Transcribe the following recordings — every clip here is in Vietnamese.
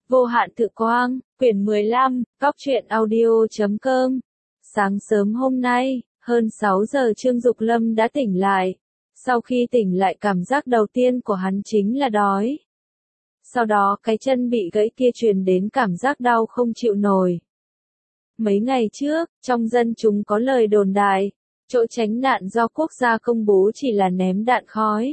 Vô hạn tự quang, quyển 15, Góc truyện audio.com. Sáng sớm hôm nay, hơn 6 giờ Trương Dục Lâm đã tỉnh lại. Sau khi tỉnh lại cảm giác đầu tiên của hắn chính là đói. Sau đó cái chân bị gãy kia truyền đến cảm giác đau không chịu nổi. Mấy ngày trước, trong dân chúng có lời đồn đại, chỗ tránh nạn do quốc gia công bố chỉ là ném đạn khói.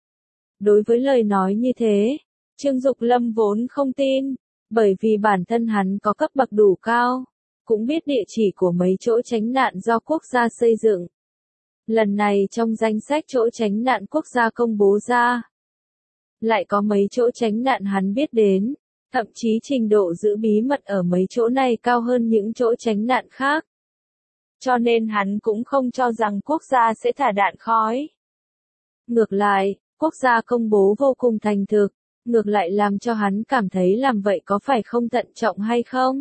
Đối với lời nói như thế, Trương Dục Lâm vốn không tin, bởi vì bản thân hắn có cấp bậc đủ cao, cũng biết địa chỉ của mấy chỗ tránh nạn do quốc gia xây dựng. Lần này trong danh sách chỗ tránh nạn quốc gia công bố ra, lại có mấy chỗ tránh nạn hắn biết đến, thậm chí trình độ giữ bí mật ở mấy chỗ này cao hơn những chỗ tránh nạn khác. Cho nên hắn cũng không cho rằng quốc gia sẽ thả đạn khói. Ngược lại, quốc gia công bố vô cùng thành thực, ngược lại làm cho hắn cảm thấy làm vậy có phải không thận trọng hay không?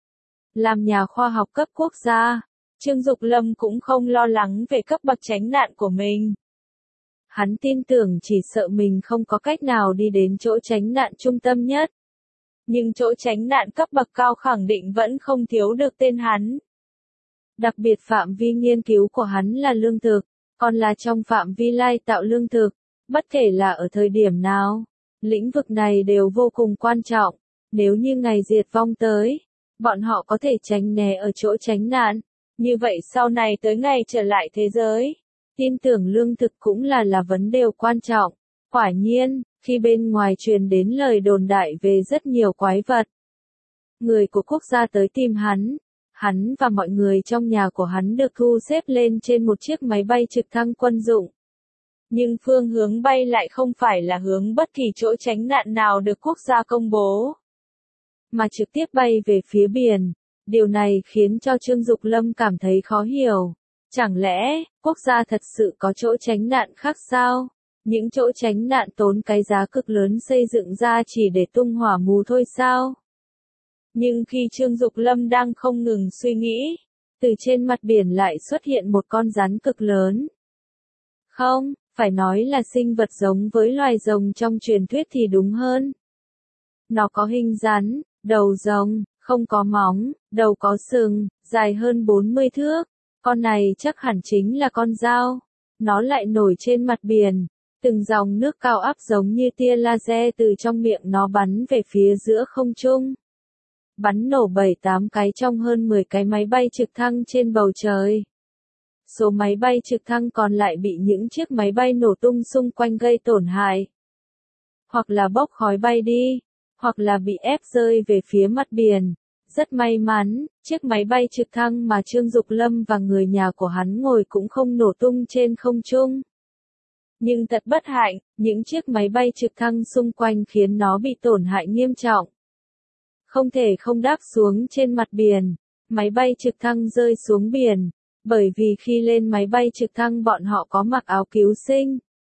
Làm nhà khoa học cấp quốc gia, Trương Dục Lâm cũng không lo lắng về cấp bậc tránh nạn của mình. Hắn tin tưởng chỉ sợ mình không có cách nào đi đến chỗ tránh nạn trung tâm nhất. Nhưng chỗ tránh nạn cấp bậc cao khẳng định vẫn không thiếu được tên hắn. Đặc biệt phạm vi nghiên cứu của hắn là lương thực, còn là trong phạm vi lai tạo lương thực, bất kể là ở thời điểm nào. Lĩnh vực này đều vô cùng quan trọng, nếu như ngày diệt vong tới, bọn họ có thể tránh né ở chỗ tránh nạn, như vậy sau này tới ngày trở lại thế giới, tin tưởng lương thực cũng là vấn đề quan trọng. Quả nhiên, khi bên ngoài truyền đến lời đồn đại về rất nhiều quái vật, người của quốc gia tới tìm hắn và mọi người trong nhà của hắn được thu xếp lên trên một chiếc máy bay trực thăng quân dụng. Nhưng phương hướng bay lại không phải là hướng bất kỳ chỗ tránh nạn nào được quốc gia công bố, mà trực tiếp bay về phía biển. Điều này khiến cho Trương Dục Lâm cảm thấy khó hiểu. Chẳng lẽ, quốc gia thật sự có chỗ tránh nạn khác sao? Những chỗ tránh nạn tốn cái giá cực lớn xây dựng ra chỉ để tung hỏa mù thôi sao? Nhưng khi Trương Dục Lâm đang không ngừng suy nghĩ, từ trên mặt biển lại xuất hiện một con rắn cực lớn. Không, phải nói là sinh vật giống với loài rồng trong truyền thuyết thì đúng hơn. Nó có hình rắn, đầu rồng, không có móng, đầu có sừng, dài hơn 40 thước. Con này chắc hẳn chính là con dao. Nó lại nổi trên mặt biển. Từng dòng nước cao áp giống như tia laser từ trong miệng nó bắn về phía giữa không trung. Bắn nổ 7-8 cái trong hơn 10 cái máy bay trực thăng trên bầu trời. Số máy bay trực thăng còn lại bị những chiếc máy bay nổ tung xung quanh gây tổn hại. Hoặc là bốc khói bay đi, hoặc là bị ép rơi về phía mặt biển. Rất may mắn, chiếc máy bay trực thăng mà Trương Dục Lâm và người nhà của hắn ngồi cũng không nổ tung trên không trung. Nhưng thật bất hạnh, những chiếc máy bay trực thăng xung quanh khiến nó bị tổn hại nghiêm trọng. Không thể không đáp xuống trên mặt biển, máy bay trực thăng rơi xuống biển, bởi vì khi lên máy bay trực thăng bọn họ có mặc áo cứu sinh.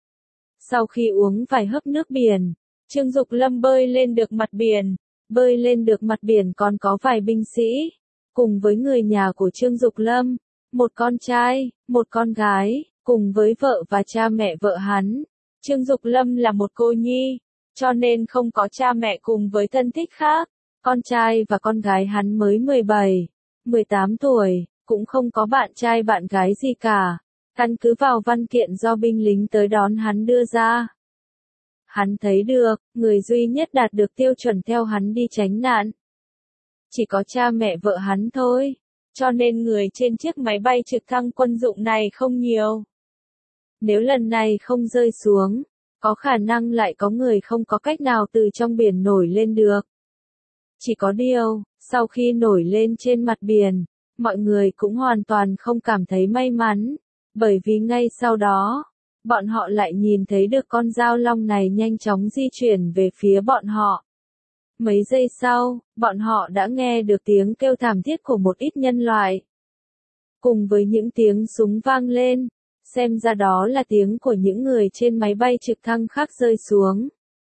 Sau khi uống vài hớp nước biển, Trương Dục Lâm bơi lên được mặt biển. Bơi lên được mặt biển còn có vài binh sĩ, cùng với người nhà của Trương Dục Lâm, một con trai, một con gái, cùng với vợ và cha mẹ vợ hắn. Trương Dục Lâm là một cô nhi, cho nên không có cha mẹ cùng với thân thích khác. Con trai và con gái hắn mới 17, 18 tuổi, cũng không có bạn trai bạn gái gì cả. Căn cứ vào văn kiện do binh lính tới đón hắn đưa ra. Hắn thấy được, người duy nhất đạt được tiêu chuẩn theo hắn đi tránh nạn. Chỉ có cha mẹ vợ hắn thôi, cho nên người trên chiếc máy bay trực thăng quân dụng này không nhiều. Nếu lần này không rơi xuống, có khả năng lại có người không có cách nào từ trong biển nổi lên được. Chỉ có điều, sau khi nổi lên trên mặt biển, mọi người cũng hoàn toàn không cảm thấy may mắn, bởi vì ngay sau đó, bọn họ lại nhìn thấy được con dao long này nhanh chóng di chuyển về phía bọn họ. Mấy giây sau, bọn họ đã nghe được tiếng kêu thảm thiết của một ít nhân loại. Cùng với những tiếng súng vang lên, xem ra đó là tiếng của những người trên máy bay trực thăng khác rơi xuống.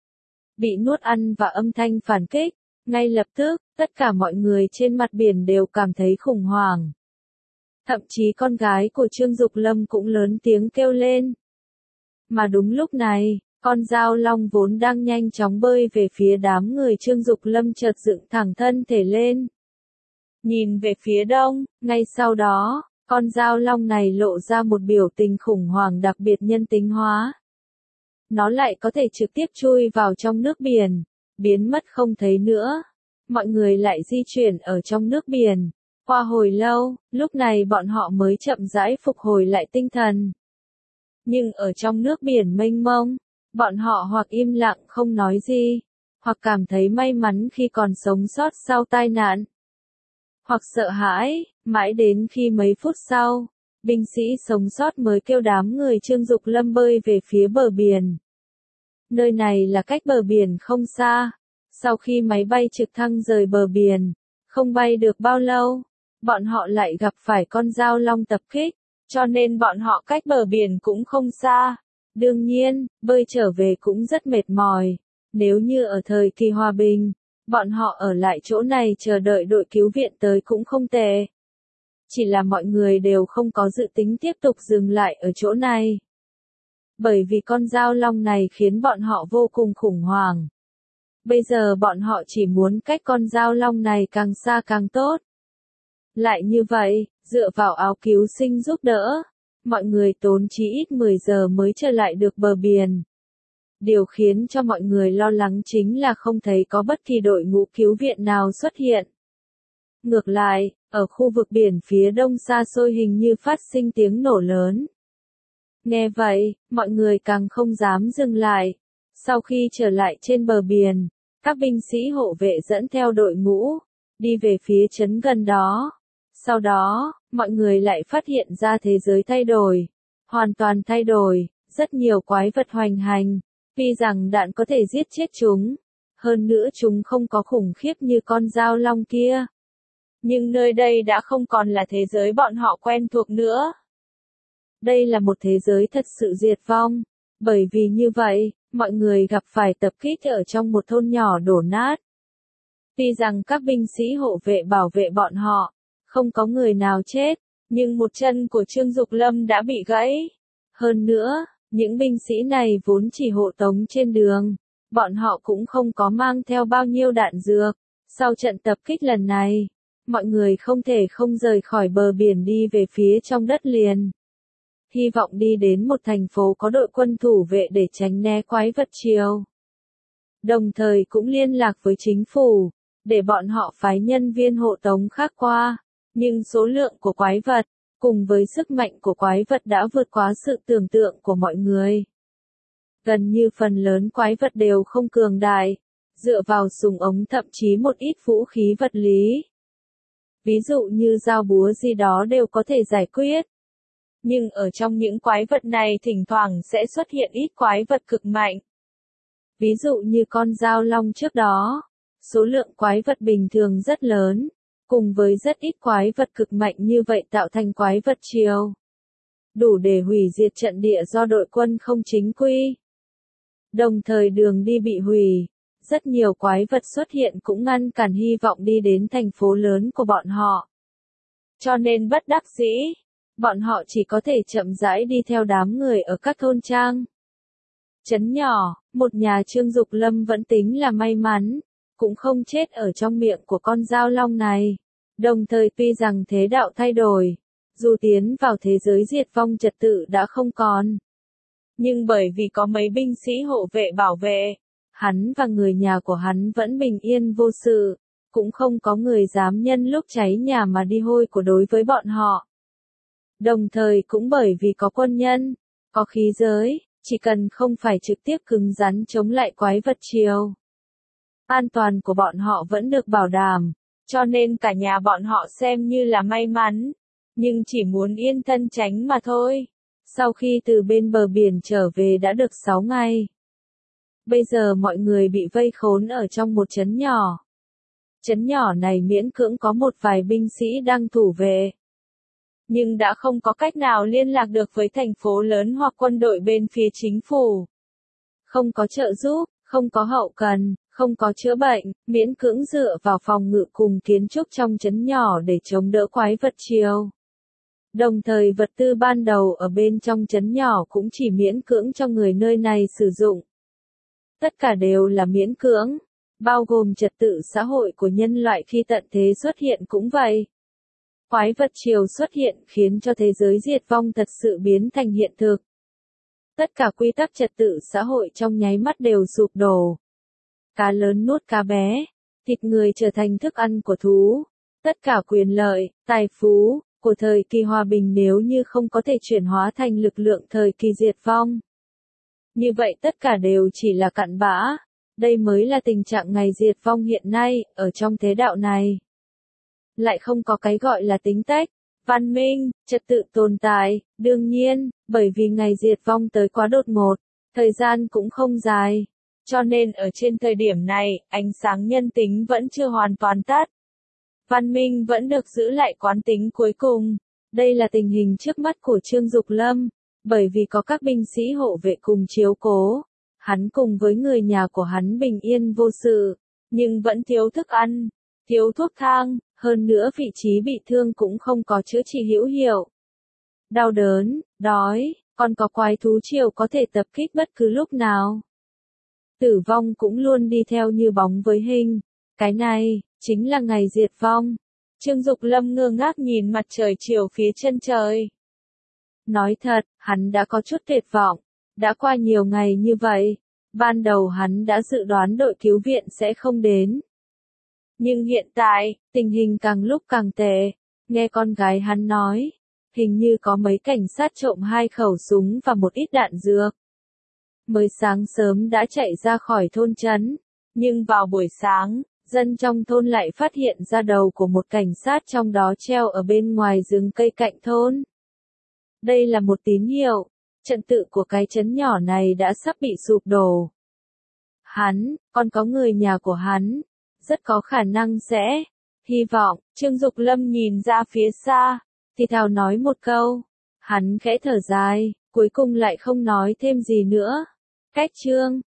Bị nuốt ăn và âm thanh phản kích, ngay lập tức, tất cả mọi người trên mặt biển đều cảm thấy khủng hoảng. Thậm chí con gái của Trương Dục Lâm cũng lớn tiếng kêu lên. Mà đúng lúc này, Con dao long vốn đang nhanh chóng bơi về phía đám người Trương Dục Lâm chợt dựng thẳng thân thể lên. Nhìn về phía đông, ngay sau đó, con dao long này lộ ra một biểu tình khủng hoảng đặc biệt nhân tính hóa. Nó lại có thể trực tiếp chui vào trong nước biển, biến mất không thấy nữa. Mọi người lại di chuyển ở trong nước biển. Qua hồi lâu, lúc này bọn họ mới chậm rãi phục hồi lại tinh thần. Nhưng ở trong nước biển mênh mông, bọn họ hoặc im lặng không nói gì, hoặc cảm thấy may mắn khi còn sống sót sau tai nạn, hoặc sợ hãi, mãi đến khi mấy phút sau, binh sĩ sống sót mới kêu đám người Trương Dục Lâm bơi về phía bờ biển. Nơi này là cách bờ biển không xa. Sau khi máy bay trực thăng rời bờ biển, không bay được bao lâu, bọn họ lại gặp phải con dao long tập kích, cho nên bọn họ cách bờ biển cũng không xa. Đương nhiên, bơi trở về cũng rất mệt mỏi. Nếu như ở thời kỳ hòa bình, bọn họ ở lại chỗ này chờ đợi đội cứu viện tới cũng không tệ. Chỉ là mọi người đều không có dự tính tiếp tục dừng lại ở chỗ này. Bởi vì con dao long này khiến bọn họ vô cùng khủng hoảng. Bây giờ bọn họ chỉ muốn cách con dao long này càng xa càng tốt. Lại như vậy, dựa vào áo cứu sinh giúp đỡ, mọi người tốn chí ít 10 giờ mới trở lại được bờ biển. Điều khiến cho mọi người lo lắng chính là không thấy có bất kỳ đội ngũ cứu viện nào xuất hiện. Ngược lại, ở khu vực biển phía đông xa xôi hình như phát sinh tiếng nổ lớn. Nghe vậy, mọi người càng không dám dừng lại. Sau khi trở lại trên bờ biển, các binh sĩ hộ vệ dẫn theo đội ngũ, đi về phía trấn gần đó. Sau đó, mọi người lại phát hiện ra thế giới thay đổi. Hoàn toàn thay đổi, rất nhiều quái vật hoành hành. Tuy rằng đạn có thể giết chết chúng, hơn nữa chúng không có khủng khiếp như con dao long kia. Nhưng nơi đây đã không còn là thế giới bọn họ quen thuộc nữa. Đây là một thế giới thật sự diệt vong. Bởi vì như vậy, mọi người gặp phải tập kích ở trong một thôn nhỏ đổ nát. Tuy rằng các binh sĩ hộ vệ bảo vệ bọn họ, không có người nào chết, nhưng một chân của Trương Dục Lâm đã bị gãy. Hơn nữa, những binh sĩ này vốn chỉ hộ tống trên đường, bọn họ cũng không có mang theo bao nhiêu đạn dược. Sau trận tập kích lần này, mọi người không thể không rời khỏi bờ biển đi về phía trong đất liền. Hy vọng đi đến một thành phố có đội quân thủ vệ để tránh né quái vật triều. Đồng thời cũng liên lạc với chính phủ, để bọn họ phái nhân viên hộ tống khác qua. Nhưng số lượng của quái vật, cùng với sức mạnh của quái vật đã vượt quá sự tưởng tượng của mọi người. Gần như phần lớn quái vật đều không cường đại, dựa vào súng ống thậm chí một ít vũ khí vật lý. Ví dụ như dao búa gì đó đều có thể giải quyết. Nhưng ở trong những quái vật này thỉnh thoảng sẽ xuất hiện ít quái vật cực mạnh. Ví dụ như con dao long trước đó, số lượng quái vật bình thường rất lớn, cùng với rất ít quái vật cực mạnh như vậy tạo thành quái vật triều. Đủ để hủy diệt trận địa do đội quân không chính quy. Đồng thời đường đi bị hủy, rất nhiều quái vật xuất hiện cũng ngăn cản hy vọng đi đến thành phố lớn của bọn họ. Cho nên bất đắc dĩ, bọn họ chỉ có thể chậm rãi đi theo đám người ở các thôn trang. Trấn nhỏ, một nhà Trương Dục Lâm vẫn tính là may mắn, cũng không chết ở trong miệng của con dao long này. Đồng thời tuy rằng thế đạo thay đổi, dù tiến vào thế giới diệt vong trật tự đã không còn. Nhưng bởi vì có mấy binh sĩ hộ vệ bảo vệ, hắn và người nhà của hắn vẫn bình yên vô sự, cũng không có người dám nhân lúc cháy nhà mà đi hôi của đối với bọn họ. Đồng thời cũng bởi vì có quân nhân, có khí giới, chỉ cần không phải trực tiếp cứng rắn chống lại quái vật triều, an toàn của bọn họ vẫn được bảo đảm, cho nên cả nhà bọn họ xem như là may mắn, nhưng chỉ muốn yên thân tránh mà thôi. Sau khi từ bên bờ biển trở về đã được 6 ngày. Bây giờ mọi người bị vây khốn ở trong một trấn nhỏ. Trấn nhỏ này miễn cưỡng có một vài binh sĩ đang thủ vệ. Nhưng đã không có cách nào liên lạc được với thành phố lớn hoặc quân đội bên phía chính phủ. Không có trợ giúp, không có hậu cần, không có chữa bệnh, miễn cưỡng dựa vào phòng ngự cùng kiến trúc trong trấn nhỏ để chống đỡ quái vật triều. Đồng thời vật tư ban đầu ở bên trong trấn nhỏ cũng chỉ miễn cưỡng cho người nơi này sử dụng. tất cả đều là miễn cưỡng, bao gồm trật tự xã hội của nhân loại khi tận thế xuất hiện cũng vậy. Quái vật triều xuất hiện khiến cho thế giới diệt vong thật sự biến thành hiện thực. Tất cả quy tắc trật tự xã hội trong nháy mắt đều sụp đổ. Cá lớn nuốt cá bé, thịt người trở thành thức ăn của thú. Tất cả quyền lợi, tài phú của thời kỳ hòa bình nếu như không có thể chuyển hóa thành lực lượng thời kỳ diệt vong. Như vậy tất cả đều chỉ là cặn bã. Đây mới là tình trạng ngày diệt vong hiện nay, ở trong thế đạo này. Lại không có cái gọi là tính tách, văn minh, trật tự tồn tại, đương nhiên, bởi vì ngày diệt vong tới quá đột ngột, thời gian cũng không dài. Cho nên ở trên thời điểm này, ánh sáng nhân tính vẫn chưa hoàn toàn tắt. Văn minh vẫn được giữ lại quán tính cuối cùng. Đây là tình hình trước mắt của Trương Dục Lâm, bởi vì có các binh sĩ hộ vệ cùng chiếu cố. Hắn cùng với người nhà của hắn bình yên vô sự, nhưng vẫn thiếu thức ăn, thiếu thuốc thang, hơn nữa vị trí bị thương cũng không có chữa trị hữu hiệu. Đau đớn, đói, còn có quái thú triều có thể tập kích bất cứ lúc nào. Tử vong cũng luôn đi theo như bóng với hình. Cái này, chính là ngày diệt vong. Trương Dục Lâm ngơ ngác nhìn mặt trời chiều phía chân trời. Nói thật, hắn đã có chút tuyệt vọng. Đã qua nhiều ngày như vậy, ban đầu hắn đã dự đoán đội cứu viện sẽ không đến. Nhưng hiện tại, tình hình càng lúc càng tệ. Nghe con gái hắn nói, hình như có mấy cảnh sát trộm 2 khẩu súng và một ít đạn dược. Mới sáng sớm đã chạy ra khỏi thôn trấn, nhưng vào buổi sáng, dân trong thôn lại phát hiện ra đầu của một cảnh sát trong đó treo ở bên ngoài rừng cây cạnh thôn. Đây là một tín hiệu, trật tự của cái trấn nhỏ này đã sắp bị sụp đổ. Hắn, còn có người nhà của hắn, rất có khả năng sẽ, hy vọng. Trương Dục Lâm nhìn ra phía xa, thì thào nói một câu. Hắn khẽ thở dài, cuối cùng lại không nói thêm gì nữa. Cách chương